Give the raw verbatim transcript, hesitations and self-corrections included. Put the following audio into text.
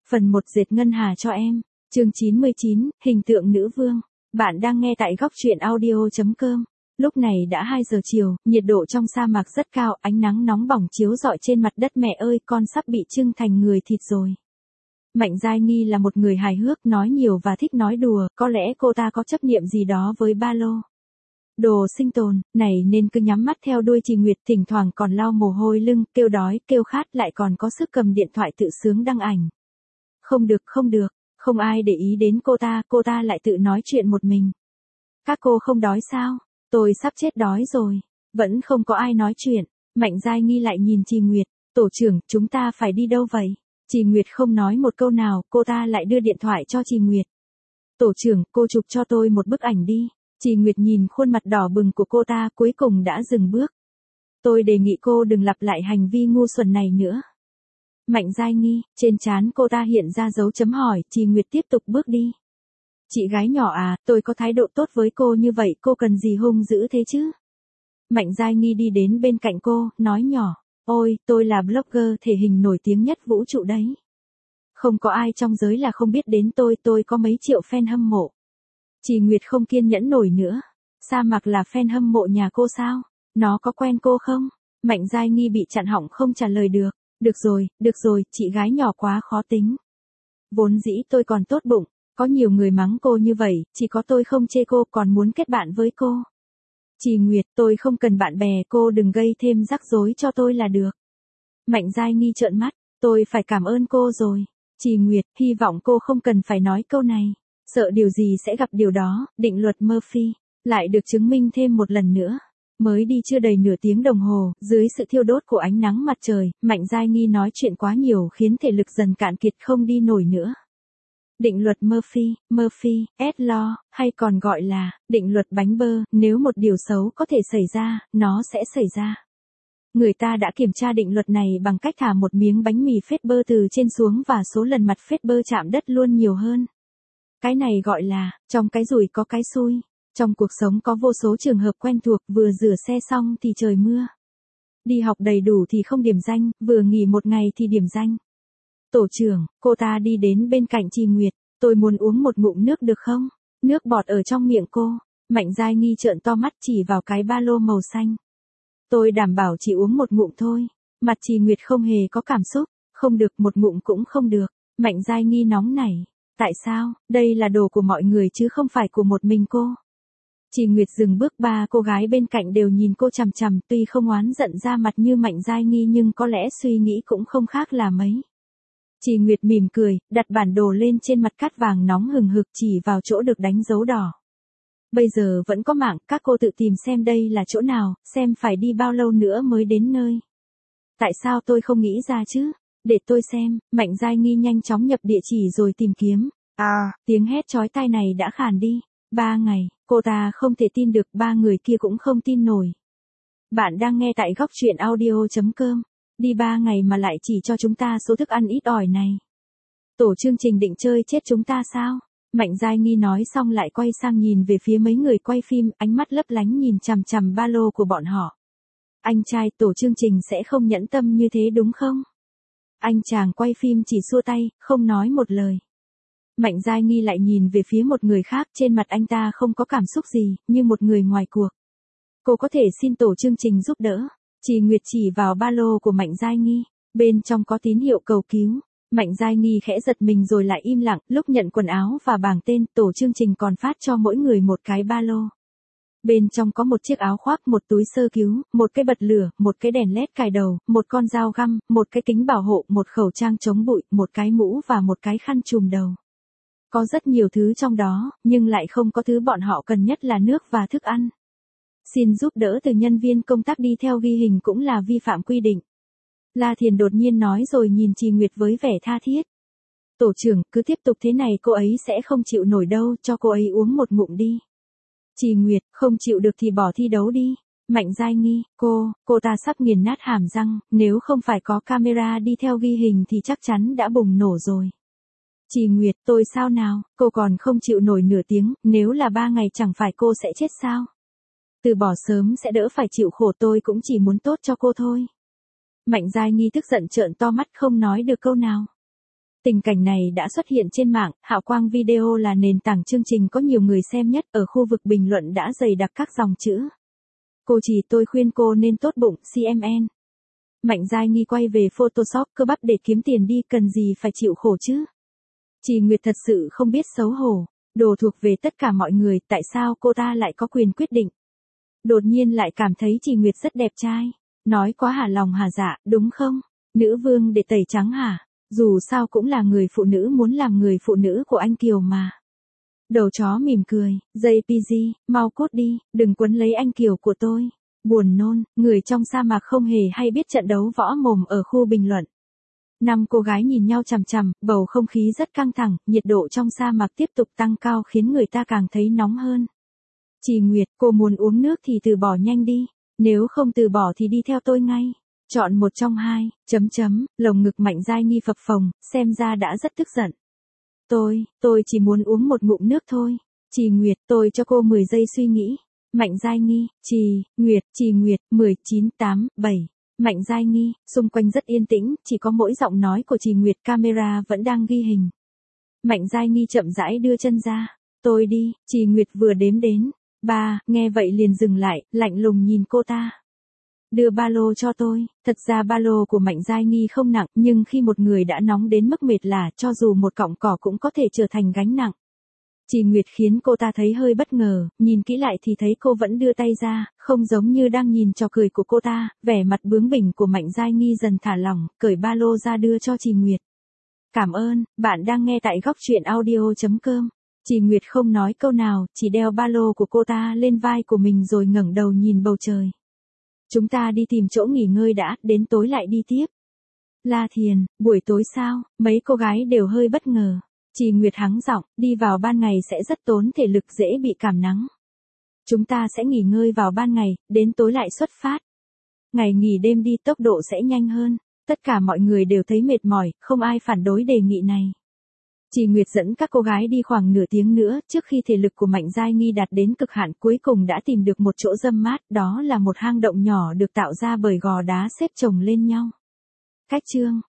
Phần một dệt ngân hà cho em. Chương chín mươi chín, hình tượng nữ vương. Bạn đang nghe tại góc truyện audio chấm com. Lúc này đã hai giờ chiều, nhiệt độ trong sa mạc rất cao, ánh nắng nóng bỏng chiếu rọi trên mặt đất. Mẹ ơi, con sắp bị trưng thành người thịt rồi. Mạnh Giai Nghi là một người hài hước, nói nhiều và thích nói đùa, có lẽ cô ta có chấp niệm gì đó với ba lô. Đồ sinh tồn, này nên cứ nhắm mắt theo đuôi Trì Nguyệt, thỉnh thoảng còn lau mồ hôi lưng, kêu đói, kêu khát, lại còn có sức cầm điện thoại tự sướng đăng ảnh. Không được, không được, không ai để ý đến cô ta, cô ta lại tự nói chuyện một mình. Các cô không đói sao? Tôi sắp chết đói rồi. Vẫn không có ai nói chuyện. Mạnh Giai Nghi lại nhìn Trì Nguyệt. Tổ trưởng, chúng ta phải đi đâu vậy? Trì Nguyệt không nói một câu nào, cô ta lại đưa điện thoại cho Trì Nguyệt. Tổ trưởng, cô chụp cho tôi một bức ảnh đi. Trì Nguyệt nhìn khuôn mặt đỏ bừng của cô ta, cuối cùng đã dừng bước. Tôi đề nghị cô đừng lặp lại hành vi ngu xuẩn này nữa. Mạnh Giai Nghi, trên trán cô ta hiện ra dấu chấm hỏi, Trì Nguyệt tiếp tục bước đi. Chị gái nhỏ à, tôi có thái độ tốt với cô như vậy, cô cần gì hung dữ thế chứ? Mạnh Giai Nghi đi đến bên cạnh cô, nói nhỏ, ôi, tôi là blogger thể hình nổi tiếng nhất vũ trụ đấy. Không có ai trong giới là không biết đến tôi, tôi có mấy triệu fan hâm mộ. Trì Nguyệt không kiên nhẫn nổi nữa. Sa Mạc là fan hâm mộ nhà cô sao? Nó có quen cô không? Mạnh Giai Nghi bị chặn họng không trả lời được. Được rồi, được rồi, chị gái nhỏ quá khó tính. Vốn dĩ tôi còn tốt bụng, có nhiều người mắng cô như vậy, chỉ có tôi không chê cô, còn muốn kết bạn với cô. Trì Nguyệt, tôi không cần bạn bè, cô đừng gây thêm rắc rối cho tôi là được. Mạnh Giai Nghi trợn mắt, tôi phải cảm ơn cô rồi. Trì Nguyệt, hy vọng cô không cần phải nói câu này. Sợ điều gì sẽ gặp điều đó, định luật Murphy, lại được chứng minh thêm một lần nữa. Mới đi chưa đầy nửa tiếng đồng hồ, dưới sự thiêu đốt của ánh nắng mặt trời, Mạnh Giai Nghi nói chuyện quá nhiều khiến thể lực dần cạn kiệt không đi nổi nữa. Định luật Murphy, Murphy, S Law, hay còn gọi là, định luật bánh bơ, nếu một điều xấu có thể xảy ra, nó sẽ xảy ra. Người ta đã kiểm tra định luật này bằng cách thả một miếng bánh mì phết bơ từ trên xuống và số lần mặt phết bơ chạm đất luôn nhiều hơn. Cái này gọi là, trong cái rủi có cái xui. Trong cuộc sống có vô số trường hợp quen thuộc, vừa rửa xe xong thì trời mưa. Đi học đầy đủ thì không điểm danh, vừa nghỉ một ngày thì điểm danh. Tổ trưởng, cô ta đi đến bên cạnh Trì Nguyệt, tôi muốn uống một ngụm nước được không? Nước bọt ở trong miệng cô. Mạnh Giai Nghi trợn to mắt chỉ vào cái ba lô màu xanh. Tôi đảm bảo chỉ uống một ngụm thôi. Mặt Trì Nguyệt không hề có cảm xúc, không được, một ngụm cũng không được. Mạnh Giai Nghi nóng nảy. Tại sao, đây là đồ của mọi người chứ không phải của một mình cô. Trì Nguyệt dừng bước, ba cô gái bên cạnh đều nhìn cô chằm chằm, tuy không oán giận ra mặt như Mạnh Giai Nghi nhưng có lẽ suy nghĩ cũng không khác là mấy. Trì Nguyệt mỉm cười, đặt bản đồ lên trên mặt cát vàng nóng hừng hực chỉ vào chỗ được đánh dấu đỏ. Bây giờ vẫn có mạng, các cô tự tìm xem đây là chỗ nào, xem phải đi bao lâu nữa mới đến nơi. Tại sao tôi không nghĩ ra chứ? Để tôi xem. Mạnh Giai Nghi nhanh chóng nhập địa chỉ rồi tìm kiếm. À, tiếng hét chói tai này đã khàn đi. Ba ngày, cô ta không thể tin được, ba người kia cũng không tin nổi. Bạn đang nghe tại góc truyện audio chấm com. Đi ba ngày mà lại chỉ cho chúng ta số thức ăn ít ỏi này. Tổ chương trình định chơi chết chúng ta sao? Mạnh Giai Nghi nói xong lại quay sang nhìn về phía mấy người quay phim, ánh mắt lấp lánh nhìn chằm chằm ba lô của bọn họ. Anh trai, tổ chương trình sẽ không nhẫn tâm như thế đúng không? Anh chàng quay phim chỉ xua tay, không nói một lời. Mạnh Giai Nghi lại nhìn về phía một người khác, trên mặt anh ta không có cảm xúc gì, như một người ngoài cuộc. Cô có thể xin tổ chương trình giúp đỡ. Trì Nguyệt chỉ vào ba lô của Mạnh Giai Nghi, bên trong có tín hiệu cầu cứu. Mạnh Giai Nghi khẽ giật mình rồi lại im lặng, lúc nhận quần áo và bảng tên, tổ chương trình còn phát cho mỗi người một cái ba lô. Bên trong có một chiếc áo khoác, một túi sơ cứu, một cái bật lửa, một cái đèn led cài đầu, một con dao găm, một cái kính bảo hộ, một khẩu trang chống bụi, một cái mũ và một cái khăn trùm đầu. Có rất nhiều thứ trong đó, nhưng lại không có thứ bọn họ cần nhất là nước và thức ăn. Xin giúp đỡ từ nhân viên công tác đi theo ghi hình cũng là vi phạm quy định. La Thiền đột nhiên nói rồi nhìn Trì Nguyệt với vẻ tha thiết. Tổ trưởng, cứ tiếp tục thế này cô ấy sẽ không chịu nổi đâu, cho cô ấy uống một ngụm đi. Trì Nguyệt, không chịu được thì bỏ thi đấu đi. Mạnh Giai Nghi, cô, cô ta sắp nghiền nát hàm răng, nếu không phải có camera đi theo ghi hình thì chắc chắn đã bùng nổ rồi. Trì Nguyệt, tôi sao nào, cô còn không chịu nổi nửa tiếng, nếu là ba ngày chẳng phải cô sẽ chết sao? Từ bỏ sớm sẽ đỡ phải chịu khổ, tôi cũng chỉ muốn tốt cho cô thôi. Mạnh Giai Nghi tức giận trợn to mắt không nói được câu nào. Tình cảnh này đã xuất hiện trên mạng, hào quang video là nền tảng chương trình có nhiều người xem nhất, ở khu vực bình luận đã dày đặc các dòng chữ. Cô chỉ tôi khuyên cô nên tốt bụng, xê em en. Mạnh Giai Nghi quay về Photoshop cơ bắp để kiếm tiền đi, cần gì phải chịu khổ chứ. Chị Nguyệt thật sự không biết xấu hổ, đồ thuộc về tất cả mọi người, tại sao cô ta lại có quyền quyết định. Đột nhiên lại cảm thấy chị Nguyệt rất đẹp trai, nói quá hả lòng hả dạ, đúng không? Nữ vương để tẩy trắng hả? Dù sao cũng là người phụ nữ muốn làm người phụ nữ của anh Kiều mà. Đầu chó mỉm cười, jay pê giê, mau cút đi, đừng quấn lấy anh Kiều của tôi. Buồn nôn, người trong sa mạc không hề hay biết trận đấu võ mồm ở khu bình luận. Năm cô gái nhìn nhau chằm chằm, bầu không khí rất căng thẳng, nhiệt độ trong sa mạc tiếp tục tăng cao khiến người ta càng thấy nóng hơn. Chị Nguyệt, cô muốn uống nước thì từ bỏ nhanh đi, nếu không từ bỏ thì đi theo tôi ngay. Chọn một trong hai, chấm chấm, lồng ngực Mạnh Giai Nghi phập phồng, xem ra đã rất tức giận. Tôi, tôi chỉ muốn uống một ngụm nước thôi. Chị Nguyệt, tôi cho cô mười giây suy nghĩ. Mạnh Giai Nghi, Trì, Nguyệt, Trì Nguyệt, mười, chín, tám, bảy. Mạnh Giai Nghi, xung quanh rất yên tĩnh, chỉ có mỗi giọng nói của Trì Nguyệt, camera vẫn đang ghi hình. Mạnh Giai Nghi chậm rãi đưa chân ra. Tôi đi, Trì Nguyệt vừa đếm đến. Ba, nghe vậy liền dừng lại, lạnh lùng nhìn cô ta. Đưa ba lô cho tôi, thật ra ba lô của Mạnh Giai Nghi không nặng, nhưng khi một người đã nóng đến mức mệt lả, cho dù một cọng cỏ cũng có thể trở thành gánh nặng. Chị Nguyệt khiến cô ta thấy hơi bất ngờ, nhìn kỹ lại thì thấy cô vẫn đưa tay ra, không giống như đang nhìn trò cười của cô ta, vẻ mặt bướng bỉnh của Mạnh Giai Nghi dần thả lỏng, cởi ba lô ra đưa cho chị Nguyệt. Cảm ơn, bạn đang nghe tại góc truyện audio chấm com. Chị Nguyệt không nói câu nào, chỉ đeo ba lô của cô ta lên vai của mình rồi ngẩng đầu nhìn bầu trời. Chúng ta đi tìm chỗ nghỉ ngơi đã, đến tối lại đi tiếp. La Thiền, buổi tối sao? Mấy cô gái đều hơi bất ngờ. Chị Nguyệt hắng giọng, đi vào ban ngày sẽ rất tốn thể lực, dễ bị cảm nắng. Chúng ta sẽ nghỉ ngơi vào ban ngày, đến tối lại xuất phát. Ngày nghỉ đêm đi tốc độ sẽ nhanh hơn. Tất cả mọi người đều thấy mệt mỏi, không ai phản đối đề nghị này. Chị Nguyệt dẫn các cô gái đi khoảng nửa tiếng nữa, trước khi thể lực của Mạnh Giai Nghi đạt đến cực hạn, cuối cùng đã tìm được một chỗ râm mát, đó là một hang động nhỏ được tạo ra bởi gò đá xếp chồng lên nhau. Cách chương